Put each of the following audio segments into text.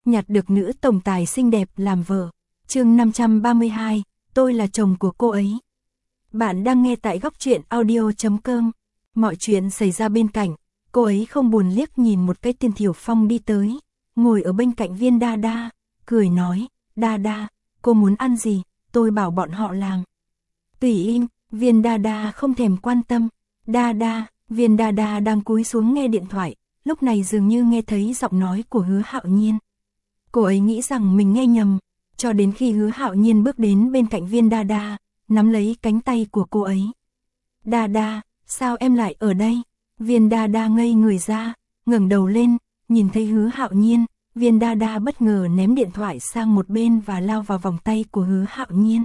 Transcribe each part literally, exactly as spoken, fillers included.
nhặt được nữ tổng tài xinh đẹp làm vợ. Chương năm trăm ba mươi hai, tôi là chồng của cô ấy. Bạn đang nghe tại góc truyện audio chấm com. Mọi chuyện xảy ra bên cạnh, cô ấy không buồn liếc nhìn một cái Tiền Thiểu Phong đi tới, ngồi ở bên cạnh Viên Đa Đa, cười nói, Đa Đa, cô muốn ăn gì, tôi bảo bọn họ làm. Tùy im, Viên Đa Đa không thèm quan tâm. Đa Đa, Viên Đa Đa đang cúi xuống nghe điện thoại, lúc này dường như nghe thấy giọng nói của Hứa Hạo Nhiên. Cô ấy nghĩ rằng mình nghe nhầm, cho đến khi Hứa Hạo Nhiên bước đến bên cạnh Viên Đa Đa, nắm lấy cánh tay của cô ấy. Đa Đa, sao em lại ở đây? Viên Đa Đa ngây người ra, ngẩng đầu lên, nhìn thấy Hứa Hạo Nhiên, Viên Đa Đa bất ngờ ném điện thoại sang một bên và lao vào vòng tay của Hứa Hạo Nhiên.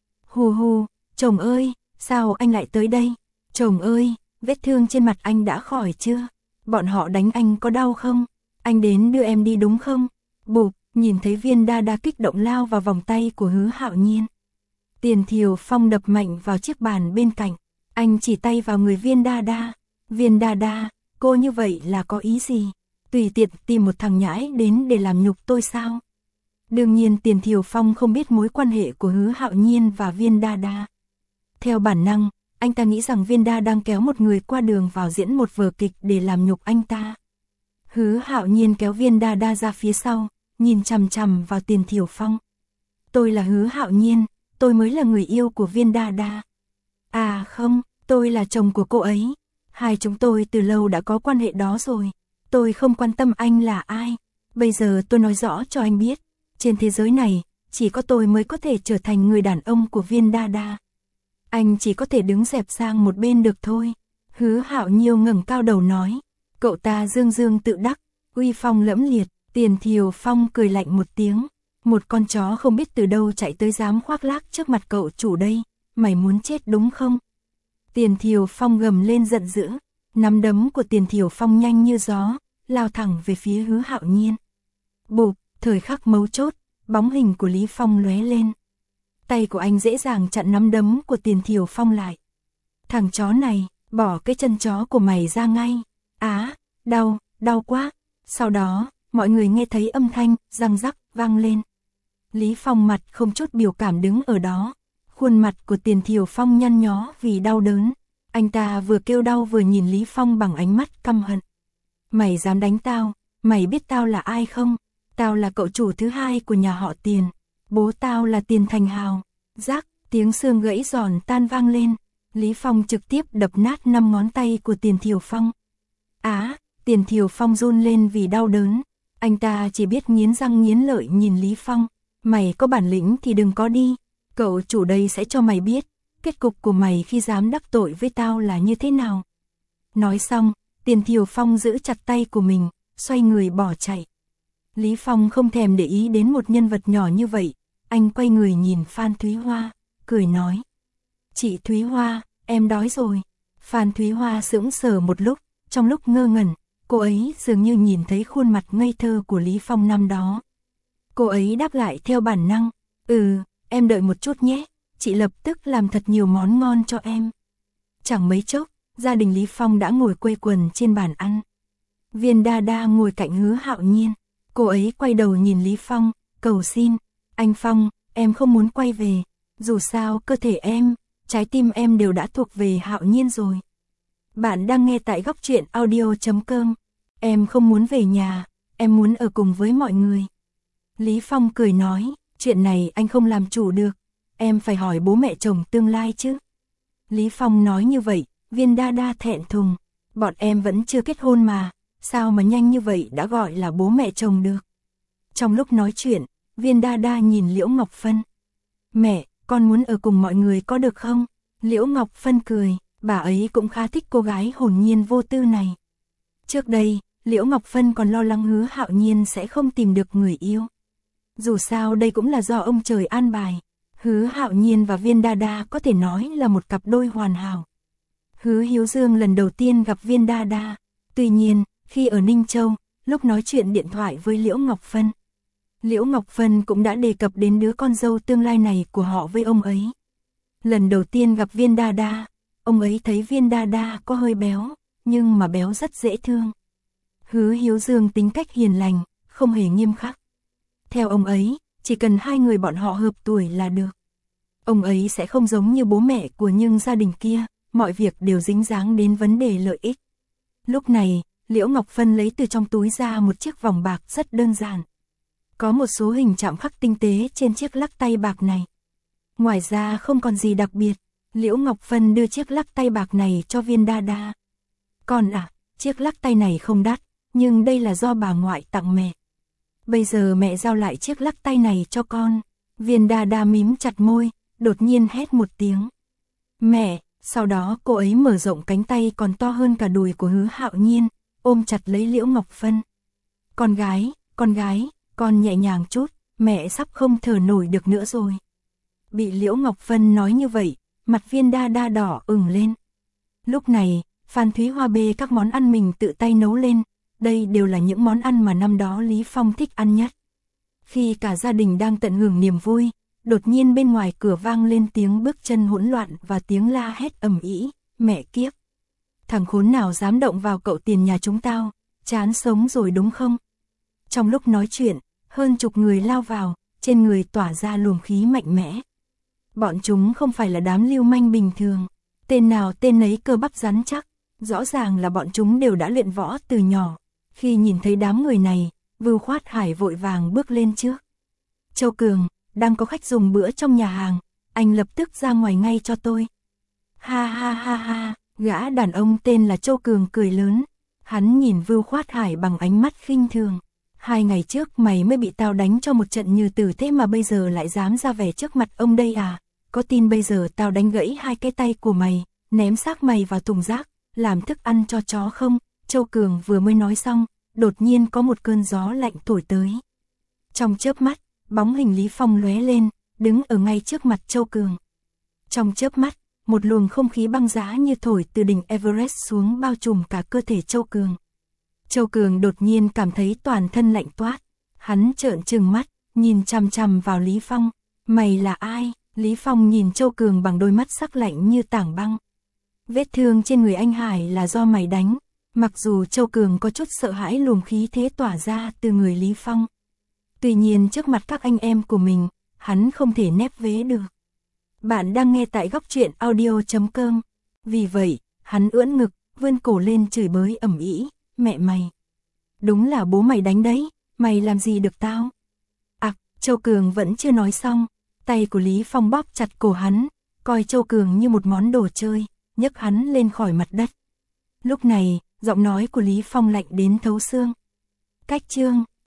Hù hù, chồng ơi, sao anh lại tới đây? Chồng ơi, vết thương trên mặt anh đã khỏi chưa? Bọn họ đánh anh có đau không? Anh đến đưa em đi đúng không? Bụp, nhìn thấy Viên Đa Đa kích động lao vào vòng tay của Hứa Hạo Nhiên. Tiền Thiểu Phong đập mạnh vào chiếc bàn bên cạnh, anh chỉ tay vào người Viên Đa Đa. Viên Đa Đa, cô như vậy là có ý gì? Tùy tiện tìm một thằng nhãi đến để làm nhục tôi sao? Đương nhiên Tiền Thiểu Phong không biết mối quan hệ của Hứa Hạo Nhiên và Viên Đa Đa. Theo bản năng, anh ta nghĩ rằng Viên Đa đang kéo một người qua đường vào diễn một vở kịch để làm nhục anh ta. Hứa Hạo Nhiên kéo Viên Đa Đa ra phía sau, nhìn chằm chằm vào Tiền Thiểu Phong. Tôi là Hứa Hạo Nhiên, tôi mới là người yêu của Viên Đa Đa. À không, tôi là chồng của cô ấy. Hai chúng tôi từ lâu đã có quan hệ đó rồi. Tôi không quan tâm anh là ai. Bây giờ tôi nói rõ cho anh biết. Trên thế giới này, chỉ có tôi mới có thể trở thành người đàn ông của Viên Đa Đa. Anh chỉ có thể đứng dẹp sang một bên được thôi. Hứa Hạo Nhiêu ngẩng cao đầu nói. Cậu ta dương dương tự đắc, uy phong lẫm liệt. Tiền Thiểu Phong cười lạnh một tiếng. Một con chó không biết từ đâu chạy tới dám khoác lác trước mặt cậu chủ đây. Mày muốn chết đúng không? Tiền Thiểu Phong gầm lên giận dữ. Nắm đấm của Tiền Thiểu Phong nhanh như gió, lao thẳng về phía Hứa Hạo Nhiên. Bụp, thời khắc mấu chốt, bóng hình của Lý Phong lóe lên. Tay của anh dễ dàng chặn nắm đấm của Tiền Thiểu Phong lại. Thằng chó này, bỏ cái chân chó của mày ra ngay. Á, đau, đau quá. Sau đó, mọi người nghe thấy âm thanh răng rắc vang lên. Lý Phong mặt không chút biểu cảm đứng ở đó. Khuôn mặt của Tiền Thiểu Phong nhăn nhó vì đau đớn. Anh ta vừa kêu đau vừa nhìn Lý Phong bằng ánh mắt căm hận. Mày dám đánh tao, mày biết tao là ai không? Tao là cậu chủ thứ hai của nhà họ Tiền. Bố tao là Tiền Thành Hào. Rắc, tiếng xương gãy giòn tan vang lên. Lý Phong trực tiếp đập nát năm ngón tay của Tiền Thiểu Phong. Á, Tiền Thiểu Phong run lên vì đau đớn. Anh ta chỉ biết nghiến răng nghiến lợi nhìn Lý Phong. Mày có bản lĩnh thì đừng có đi. Cậu chủ đây sẽ cho mày biết. Kết cục của mày khi dám đắc tội với tao là như thế nào. Nói xong, Tiền Thiểu Phong giữ chặt tay của mình, xoay người bỏ chạy. Lý Phong không thèm để ý đến một nhân vật nhỏ như vậy. Anh quay người nhìn Phan Thúy Hoa, cười nói. Chị Thúy Hoa, em đói rồi. Phan Thúy Hoa sững sờ một lúc, trong lúc ngơ ngẩn, cô ấy dường như nhìn thấy khuôn mặt ngây thơ của Lý Phong năm đó. Cô ấy đáp lại theo bản năng. Ừ, em đợi một chút nhé, chị lập tức làm thật nhiều món ngon cho em. Chẳng mấy chốc, gia đình Lý Phong đã ngồi quây quần trên bàn ăn. Viên Đa Đa ngồi cạnh Hứa Hạo Nhiên. Cô ấy quay đầu nhìn Lý Phong, cầu xin. Anh Phong, em không muốn quay về. Dù sao cơ thể em, trái tim em đều đã thuộc về Hạo Nhiên rồi. Bạn đang nghe tại góc truyện audio chấm com. Em không muốn về nhà, em muốn ở cùng với mọi người. Lý Phong cười nói, chuyện này anh không làm chủ được. Em phải hỏi bố mẹ chồng tương lai chứ. Lý Phong nói như vậy, Viên Đa Đa thẹn thùng. Bọn em vẫn chưa kết hôn mà, sao mà nhanh như vậy đã gọi là bố mẹ chồng được. Trong lúc nói chuyện, Viên Đa Đa nhìn Liễu Ngọc Phân. Mẹ, con muốn ở cùng mọi người có được không? Liễu Ngọc Phân cười, bà ấy cũng khá thích cô gái hồn nhiên vô tư này. Trước đây, Liễu Ngọc Phân còn lo lắng Hứa Hạo Nhiên sẽ không tìm được người yêu. Dù sao đây cũng là do ông trời an bài. Hứa Hạo Nhiên và Viên Đa Đa có thể nói là một cặp đôi hoàn hảo. Hứa Hiếu Dương lần đầu tiên gặp Viên Đa Đa. Tuy nhiên, khi ở Ninh Châu, lúc nói chuyện điện thoại với Liễu Ngọc Phân, Liễu Ngọc Phân cũng đã đề cập đến đứa con dâu tương lai này của họ với ông ấy. Lần đầu tiên gặp Viên Đa Đa, ông ấy thấy Viên Đa Đa có hơi béo, nhưng mà béo rất dễ thương. Hứa Hiếu Dương tính cách hiền lành, không hề nghiêm khắc. Theo ông ấy, chỉ cần hai người bọn họ hợp tuổi là được. Ông ấy sẽ không giống như bố mẹ của những gia đình kia, mọi việc đều dính dáng đến vấn đề lợi ích. Lúc này, Liễu Ngọc Phân lấy từ trong túi ra một chiếc vòng bạc rất đơn giản. Có một số hình chạm khắc tinh tế trên chiếc lắc tay bạc này. Ngoài ra không còn gì đặc biệt, Liễu Ngọc Phân đưa chiếc lắc tay bạc này cho Viên Đa Đa. Con à, chiếc lắc tay này không đắt, nhưng đây là do bà ngoại tặng mẹ. Bây giờ mẹ giao lại chiếc lắc tay này cho con. Viên Đa Đa mím chặt môi, đột nhiên hét một tiếng. Mẹ, sau đó cô ấy mở rộng cánh tay còn to hơn cả đùi của Hứa Hạo Nhiên, ôm chặt lấy Liễu Ngọc Phân. Con gái, con gái, con nhẹ nhàng chút, mẹ sắp không thở nổi được nữa rồi. Bị Liễu Ngọc Phân nói như vậy, mặt Viên Đa Đa đỏ ửng lên. Lúc này, Phan Thúy Hoa bê các món ăn mình tự tay nấu lên, đây đều là những món ăn mà năm đó Lý Phong thích ăn nhất. Khi cả gia đình đang tận hưởng niềm vui, đột nhiên bên ngoài cửa vang lên tiếng bước chân hỗn loạn và tiếng la hét ầm ĩ, mẹ kiếp. Thằng khốn nào dám động vào cậu tiền nhà chúng tao, chán sống rồi đúng không? Trong lúc nói chuyện, hơn chục người lao vào, trên người tỏa ra luồng khí mạnh mẽ. Bọn chúng không phải là đám lưu manh bình thường, tên nào tên nấy cơ bắp rắn chắc, rõ ràng là bọn chúng đều đã luyện võ từ nhỏ. Khi nhìn thấy đám người này, Vưu Khoát Hải vội vàng bước lên trước. Châu Cường, đang có khách dùng bữa trong nhà hàng, anh lập tức ra ngoài ngay cho tôi. Ha ha ha ha, gã đàn ông tên là Châu Cường cười lớn. Hắn nhìn Vưu Khoát Hải bằng ánh mắt khinh thường. Hai ngày trước mày mới bị tao đánh cho một trận như tử thế mà bây giờ lại dám ra vẻ trước mặt ông đây à? Có tin bây giờ tao đánh gãy hai cái tay của mày, ném xác mày vào thùng rác, làm thức ăn cho chó không? Châu Cường vừa mới nói xong, đột nhiên có một cơn gió lạnh thổi tới. Trong chớp mắt, bóng hình Lý Phong lóe lên, đứng ở ngay trước mặt Châu Cường. Trong chớp mắt, một luồng không khí băng giá như thổi từ đỉnh Everest xuống bao trùm cả cơ thể Châu Cường. Châu Cường đột nhiên cảm thấy toàn thân lạnh toát. Hắn trợn trừng mắt, nhìn chằm chằm vào Lý Phong. Mày là ai? Lý Phong nhìn Châu Cường bằng đôi mắt sắc lạnh như tảng băng. Vết thương trên người anh Hải là do mày đánh. Mặc dù Châu Cường có chút sợ hãi luồng khí thế tỏa ra từ người Lý Phong. Tuy nhiên trước mặt các anh em của mình, hắn không thể nép vế được. Bạn đang nghe tại góc truyện audio chấm com. Vì vậy, hắn ưỡn ngực, vươn cổ lên chửi bới ầm ĩ, mẹ mày. Đúng là bố mày đánh đấy, mày làm gì được tao? À, Châu Cường vẫn chưa nói xong, tay của Lý Phong bóp chặt cổ hắn, coi Châu Cường như một món đồ chơi, nhấc hắn lên khỏi mặt đất. Lúc này, giọng nói của Lý Phong lạnh đến thấu xương. Cách chương